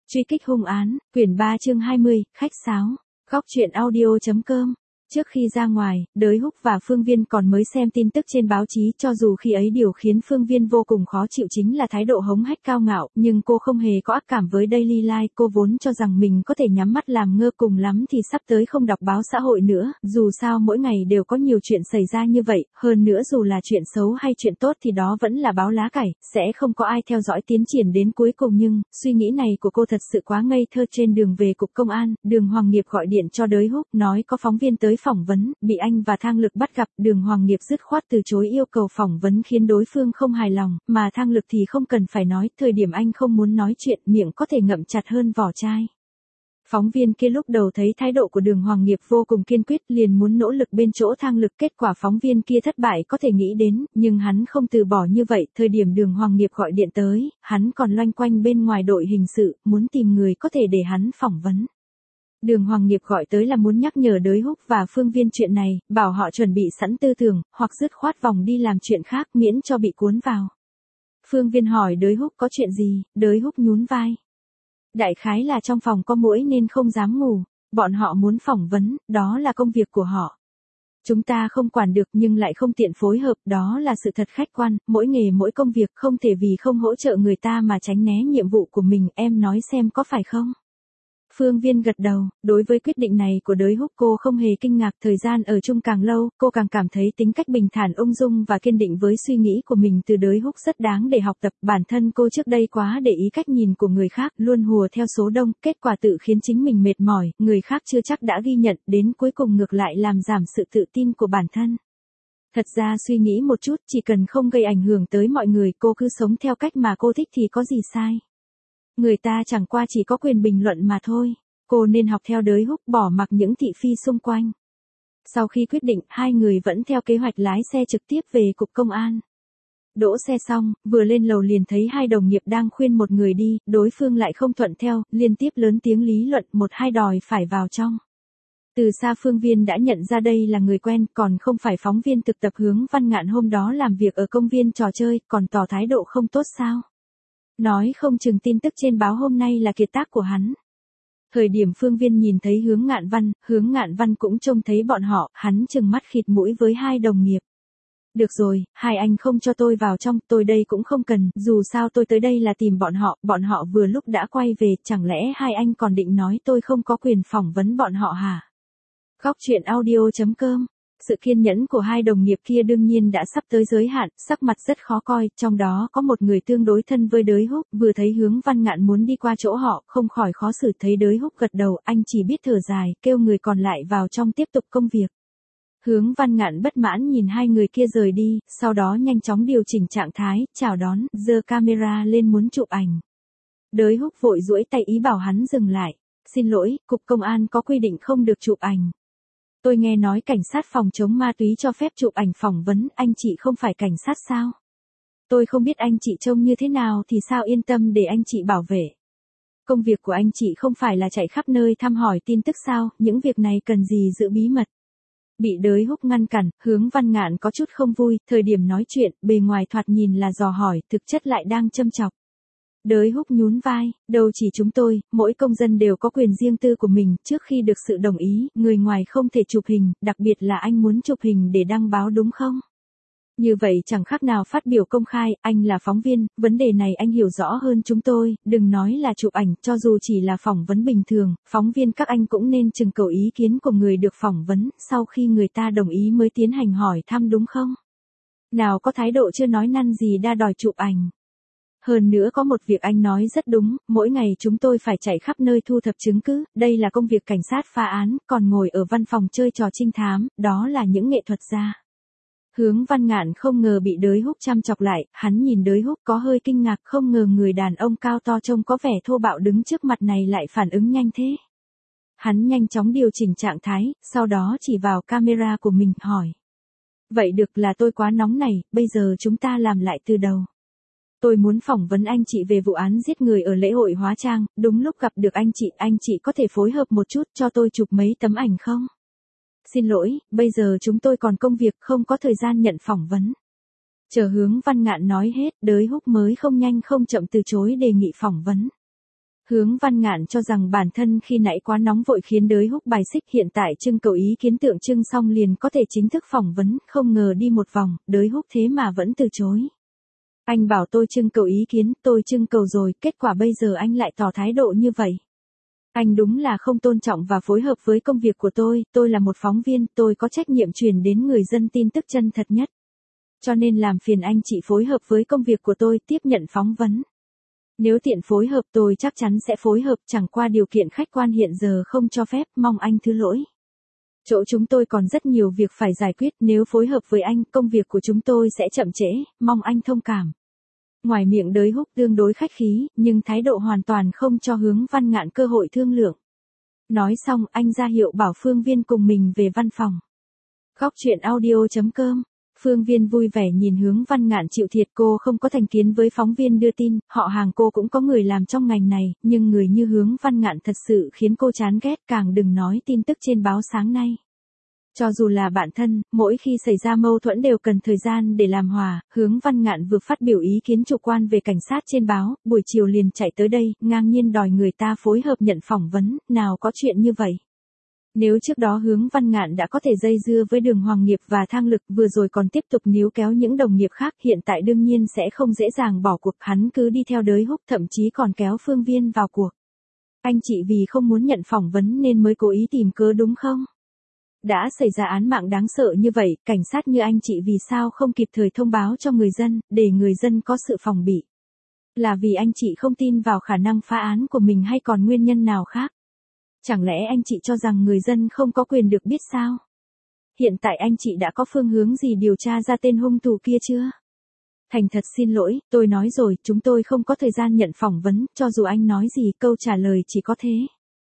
Truy kích hung án, quyển 3 chương 20, khách sáo. Góc truyện audio.com. Trước khi ra ngoài, Đới Húc và Phương Viên còn mới xem tin tức trên báo chí, cho dù khi ấy điều khiến Phương Viên vô cùng khó chịu chính là thái độ hống hách cao ngạo, nhưng cô không hề có ác cảm với Daily Life, cô vốn cho rằng mình có thể nhắm mắt làm ngơ, cùng lắm thì sắp tới không đọc báo xã hội nữa, dù sao mỗi ngày đều có nhiều chuyện xảy ra như vậy, hơn nữa dù là chuyện xấu hay chuyện tốt thì đó vẫn là báo lá cải, sẽ không có ai theo dõi tiến triển đến cuối cùng, nhưng suy nghĩ này của cô thật sự quá ngây thơ. Trên đường về cục công an, Đường Hoàng Nghiệp gọi điện cho Đới Húc, nói có phóng viên tới phỏng vấn, bị anh và Thang Lực bắt gặp. Đường Hoàng Nghiệp dứt khoát từ chối yêu cầu phỏng vấn khiến đối phương không hài lòng, mà Thang Lực thì không cần phải nói, thời điểm anh không muốn nói chuyện, miệng có thể ngậm chặt hơn vỏ chai. Phóng viên kia lúc đầu thấy thái độ của Đường Hoàng Nghiệp vô cùng kiên quyết, liền muốn nỗ lực bên chỗ Thang Lực, kết quả phóng viên kia thất bại có thể nghĩ đến, nhưng hắn không từ bỏ như vậy. Thời điểm Đường Hoàng Nghiệp gọi điện tới, hắn còn loanh quanh bên ngoài đội hình sự, muốn tìm người có thể để hắn phỏng vấn. Đường Hoàng Nghiệp gọi tới là muốn nhắc nhở Đới Húc và Phương Viên chuyện này, bảo họ chuẩn bị sẵn tư tưởng, hoặc dứt khoát vòng đi làm chuyện khác miễn cho bị cuốn vào. Phương Viên hỏi Đới Húc có chuyện gì, Đới Húc nhún vai. Đại khái là trong phòng có muỗi nên không dám ngủ, bọn họ muốn phỏng vấn, đó là công việc của họ. Chúng ta không quản được nhưng lại không tiện phối hợp, đó là sự thật khách quan, mỗi nghề mỗi công việc không thể vì không hỗ trợ người ta mà tránh né nhiệm vụ của mình, em nói xem có phải không? Phương Viên gật đầu, đối với quyết định này của Đới Húc cô không hề kinh ngạc, thời gian ở chung càng lâu, cô càng cảm thấy tính cách bình thản ung dung và kiên định với suy nghĩ của mình từ Đới Húc rất đáng để học tập. Bản thân cô trước đây quá để ý cách nhìn của người khác, luôn hùa theo số đông, kết quả tự khiến chính mình mệt mỏi, người khác chưa chắc đã ghi nhận, đến cuối cùng ngược lại làm giảm sự tự tin của bản thân. Thật ra suy nghĩ một chút, chỉ cần không gây ảnh hưởng tới mọi người, cô cứ sống theo cách mà cô thích thì có gì sai. Người ta chẳng qua chỉ có quyền bình luận mà thôi. Cô nên học theo Đới Húc, bỏ mặc những thị phi xung quanh. Sau khi quyết định, hai người vẫn theo kế hoạch lái xe trực tiếp về cục công an. Đỗ xe xong, vừa lên lầu liền thấy hai đồng nghiệp đang khuyên một người đi, đối phương lại không thuận theo, liên tiếp lớn tiếng lý luận, một hai đòi phải vào trong. Từ xa Phương Viên đã nhận ra đây là người quen, còn không phải phóng viên thực tập Hướng Văn Ngạn hôm đó làm việc ở công viên trò chơi, còn tỏ thái độ không tốt sao? Nói không chừng tin tức trên báo hôm nay là kiệt tác của hắn. Thời điểm Phương Viên nhìn thấy Hướng Ngạn Văn cũng trông thấy bọn họ, hắn trừng mắt khịt mũi với hai đồng nghiệp. Được rồi, hai anh không cho tôi vào trong, tôi đây cũng không cần, dù sao tôi tới đây là tìm bọn họ vừa lúc đã quay về, chẳng lẽ hai anh còn định nói tôi không có quyền phỏng vấn bọn họ hả? Góc truyện audio.com. Sự kiên nhẫn của hai đồng nghiệp kia đương nhiên đã sắp tới giới hạn, sắc mặt rất khó coi, trong đó có một người tương đối thân với Đới Húc, vừa thấy Hướng Văn Ngạn muốn đi qua chỗ họ, không khỏi khó xử, thấy Đới Húc gật đầu, anh chỉ biết thở dài, kêu người còn lại vào trong tiếp tục công việc. Hướng Văn Ngạn bất mãn nhìn hai người kia rời đi, sau đó nhanh chóng điều chỉnh trạng thái, chào đón, giơ camera lên muốn chụp ảnh. Đới Húc vội duỗi tay ý bảo hắn dừng lại. Xin lỗi, cục công an có quy định không được chụp ảnh. Tôi nghe nói cảnh sát phòng chống ma túy cho phép chụp ảnh phỏng vấn, anh chị không phải cảnh sát sao? Tôi không biết anh chị trông như thế nào thì sao yên tâm để anh chị bảo vệ. Công việc của anh chị không phải là chạy khắp nơi thăm hỏi tin tức sao, những việc này cần gì giữ bí mật. Bị Đới Húc ngăn cản, Hướng Văn Ngạn có chút không vui, thời điểm nói chuyện, bề ngoài thoạt nhìn là dò hỏi, thực chất lại đang châm chọc. Đới Húc nhún vai, đâu chỉ chúng tôi, mỗi công dân đều có quyền riêng tư của mình, trước khi được sự đồng ý, người ngoài không thể chụp hình, đặc biệt là anh muốn chụp hình để đăng báo đúng không? Như vậy chẳng khác nào phát biểu công khai, anh là phóng viên, vấn đề này anh hiểu rõ hơn chúng tôi, đừng nói là chụp ảnh, cho dù chỉ là phỏng vấn bình thường, phóng viên các anh cũng nên trưng cầu ý kiến của người được phỏng vấn, sau khi người ta đồng ý mới tiến hành hỏi thăm đúng không? Nào có thái độ chưa nói năn gì đa đòi chụp ảnh. Hơn nữa có một việc anh nói rất đúng, mỗi ngày chúng tôi phải chạy khắp nơi thu thập chứng cứ, đây là công việc cảnh sát phá án, còn ngồi ở văn phòng chơi trò trinh thám, đó là những nghệ thuật gia. Hướng Văn Ngạn không ngờ bị Đới Húc chăm chọc lại, hắn nhìn Đới Húc có hơi kinh ngạc, không ngờ người đàn ông cao to trông có vẻ thô bạo đứng trước mặt này lại phản ứng nhanh thế. Hắn nhanh chóng điều chỉnh trạng thái, sau đó chỉ vào camera của mình, hỏi. Vậy được, là tôi quá nóng này, bây giờ chúng ta làm lại từ đầu. Tôi muốn phỏng vấn anh chị về vụ án giết người ở lễ hội hóa trang, đúng lúc gặp được anh chị có thể phối hợp một chút cho tôi chụp mấy tấm ảnh không? Xin lỗi, bây giờ chúng tôi còn công việc không có thời gian nhận phỏng vấn. Chờ Hướng Văn Ngạn nói hết, Đới Húc mới không nhanh không chậm từ chối đề nghị phỏng vấn. Hướng Văn Ngạn cho rằng bản thân khi nãy quá nóng vội khiến Đới Húc bài xích, hiện tại trưng cầu ý kiến tượng trưng xong liền có thể chính thức phỏng vấn, không ngờ đi một vòng, Đới Húc thế mà vẫn từ chối. Anh bảo tôi trưng cầu ý kiến, tôi trưng cầu rồi, kết quả bây giờ anh lại tỏ thái độ như vậy. Anh đúng là không tôn trọng và phối hợp với công việc của tôi là một phóng viên, tôi có trách nhiệm truyền đến người dân tin tức chân thật nhất. Cho nên làm phiền anh chị phối hợp với công việc của tôi, tiếp nhận phỏng vấn. Nếu tiện phối hợp tôi chắc chắn sẽ phối hợp, chẳng qua điều kiện khách quan hiện giờ không cho phép, mong anh thứ lỗi. Chỗ chúng tôi còn rất nhiều việc phải giải quyết, nếu phối hợp với anh, công việc của chúng tôi sẽ chậm trễ, mong anh thông cảm. Ngoài miệng Đới Húc tương đối khách khí, nhưng thái độ hoàn toàn không cho Hướng Văn Ngạn cơ hội thương lượng. Nói xong, anh ra hiệu bảo Phương Viên cùng mình về văn phòng. Góc truyện audio.com. Phương Viên vui vẻ nhìn Hướng Văn Ngạn chịu thiệt, cô không có thành kiến với phóng viên đưa tin, họ hàng cô cũng có người làm trong ngành này, nhưng người như Hướng Văn Ngạn thật sự khiến cô chán ghét, càng đừng nói tin tức trên báo sáng nay. Cho dù là bạn thân, mỗi khi xảy ra mâu thuẫn đều cần thời gian để làm hòa, Hướng Văn Ngạn vừa phát biểu ý kiến chủ quan về cảnh sát trên báo, buổi chiều liền chạy tới đây, ngang nhiên đòi người ta phối hợp nhận phỏng vấn, nào có chuyện như vậy. Nếu trước đó Hướng Văn Ngạn đã có thể dây dưa với Đường Hoàng Nghiệp và Thang Lực, vừa rồi còn tiếp tục níu kéo những đồng nghiệp khác, hiện tại đương nhiên sẽ không dễ dàng bỏ cuộc, hắn cứ đi theo Đới Húc, thậm chí còn kéo Phương Viên vào cuộc. Anh chị vì không muốn nhận phỏng vấn nên mới cố ý tìm cớ đúng không? Đã xảy ra án mạng đáng sợ như vậy, cảnh sát như anh chị vì sao không kịp thời thông báo cho người dân, để người dân có sự phòng bị? Là vì anh chị không tin vào khả năng phá án của mình hay còn nguyên nhân nào khác? Chẳng lẽ anh chị cho rằng người dân không có quyền được biết sao? Hiện tại anh chị đã có phương hướng gì điều tra ra tên hung thủ kia chưa? Thành thật xin lỗi, tôi nói rồi, chúng tôi không có thời gian nhận phỏng vấn, cho dù anh nói gì, câu trả lời chỉ có thế.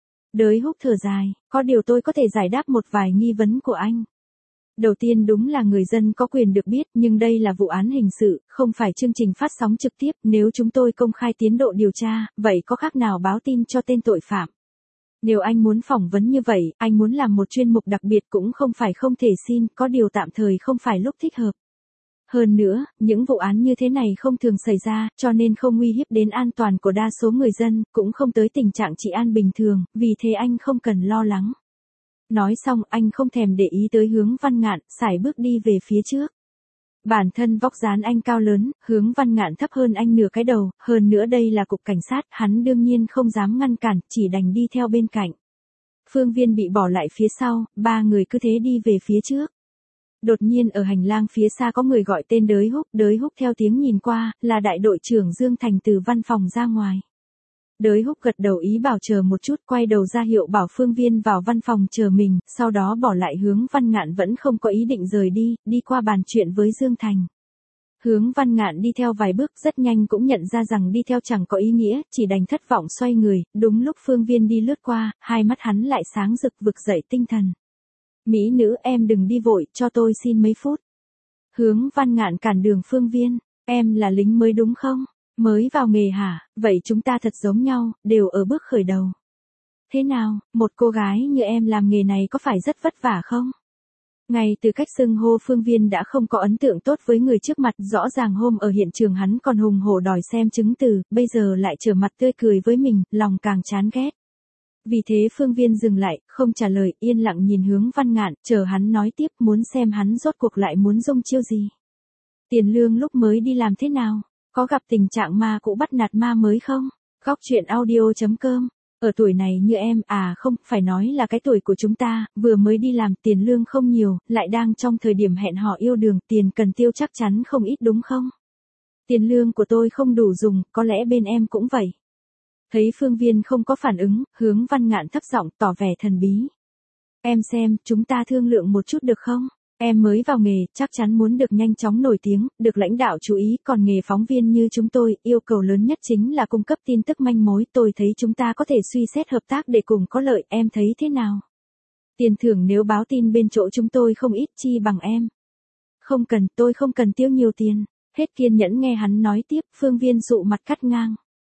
Đới Húc thở dài, có điều tôi có thể giải đáp một vài nghi vấn của anh. Đầu tiên đúng là người dân có quyền được biết, nhưng đây là vụ án hình sự, không phải chương trình phát sóng trực tiếp, nếu chúng tôi công khai tiến độ điều tra, vậy có khác nào báo tin cho tên tội phạm. Nếu anh muốn phỏng vấn như vậy, anh muốn làm một chuyên mục đặc biệt cũng không phải không thể xin, có điều tạm thời không phải lúc thích hợp. Hơn nữa, những vụ án như thế này không thường xảy ra, cho nên không nguy hiếp đến an toàn của đa số người dân, cũng không tới tình trạng trị an bình thường, vì thế anh không cần lo lắng. Nói xong, anh không thèm để ý tới Hướng Văn Ngạn, sải bước đi về phía trước. Bản thân vóc dáng anh cao lớn, Hướng Văn Ngạn thấp hơn anh nửa cái đầu, hơn nữa đây là cục cảnh sát, hắn đương nhiên không dám ngăn cản, chỉ đành đi theo bên cạnh. Phương Viên bị bỏ lại phía sau, ba người cứ thế đi về phía trước. Đột nhiên ở hành lang phía xa có người gọi tên Đới Húc theo tiếng nhìn qua, là đại đội trưởng Dương Thành từ văn phòng ra ngoài. Đới Húc gật đầu ý bảo chờ một chút, quay đầu ra hiệu bảo Phương Viên vào văn phòng chờ mình, sau đó bỏ lại Hướng Văn Ngạn vẫn không có ý định rời đi, đi qua bàn chuyện với Dương Thành. Hướng Văn Ngạn đi theo vài bước rất nhanh cũng nhận ra rằng đi theo chẳng có ý nghĩa, chỉ đành thất vọng xoay người, đúng lúc Phương Viên đi lướt qua, hai mắt hắn lại sáng rực vực dậy tinh thần. Mỹ nữ em đừng đi vội, cho tôi xin mấy phút. Hướng Văn Ngạn cản đường Phương Viên, em là lính mới đúng không? Mới vào nghề hả? Vậy chúng ta thật giống nhau, đều ở bước khởi đầu. Thế nào, một cô gái như em làm nghề này có phải rất vất vả không? Ngay từ cách xưng hô Phương Viên đã không có ấn tượng tốt với người trước mặt, rõ ràng hôm ở hiện trường hắn còn hùng hổ đòi xem chứng từ, bây giờ lại trở mặt tươi cười với mình, lòng càng chán ghét. Vì thế Phương Viên dừng lại, không trả lời, yên lặng nhìn Hướng Văn Ngạn, chờ hắn nói tiếp, muốn xem hắn rốt cuộc lại muốn dùng chiêu gì. Tiền Lương lúc mới đi làm thế nào? Có gặp tình trạng ma cũ bắt nạt ma mới không? Góc truyện audio.com. Ở tuổi này như em, không, phải nói là cái tuổi của chúng ta, vừa mới đi làm, tiền lương không nhiều, lại đang trong thời điểm hẹn hò yêu đương, tiền cần tiêu chắc chắn không ít đúng không? Tiền lương của tôi không đủ dùng, có lẽ bên em cũng vậy. Thấy Phương Viên không có phản ứng, Hướng Văn Ngạn thấp giọng tỏ vẻ thần bí. Em xem, chúng ta thương lượng một chút được không? Em mới vào nghề, chắc chắn muốn được nhanh chóng nổi tiếng, được lãnh đạo chú ý, còn nghề phóng viên như chúng tôi, yêu cầu lớn nhất chính là cung cấp tin tức manh mối, tôi thấy chúng ta có thể suy xét hợp tác để cùng có lợi, em thấy thế nào? Tiền thưởng nếu báo tin bên chỗ chúng tôi không ít chi bằng em. Không cần, tôi không cần tiêu nhiều tiền. Hết kiên nhẫn nghe hắn nói tiếp, Phương Viên dụ mặt cắt ngang.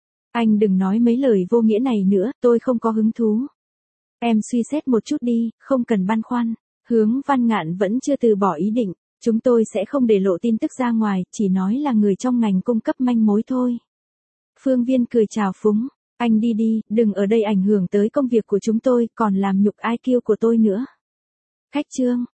Anh đừng nói mấy lời vô nghĩa này nữa, tôi không có hứng thú. Em suy xét một chút đi, không cần băn khoăn. Hướng Văn Ngạn vẫn chưa từ bỏ ý định, chúng tôi sẽ không để lộ tin tức ra ngoài, chỉ nói là người trong ngành cung cấp manh mối thôi. Phương Viên cười chào phúng, Anh đi đi, đừng ở đây ảnh hưởng tới công việc của chúng tôi, còn làm nhục IQ của tôi nữa. Khách Trương,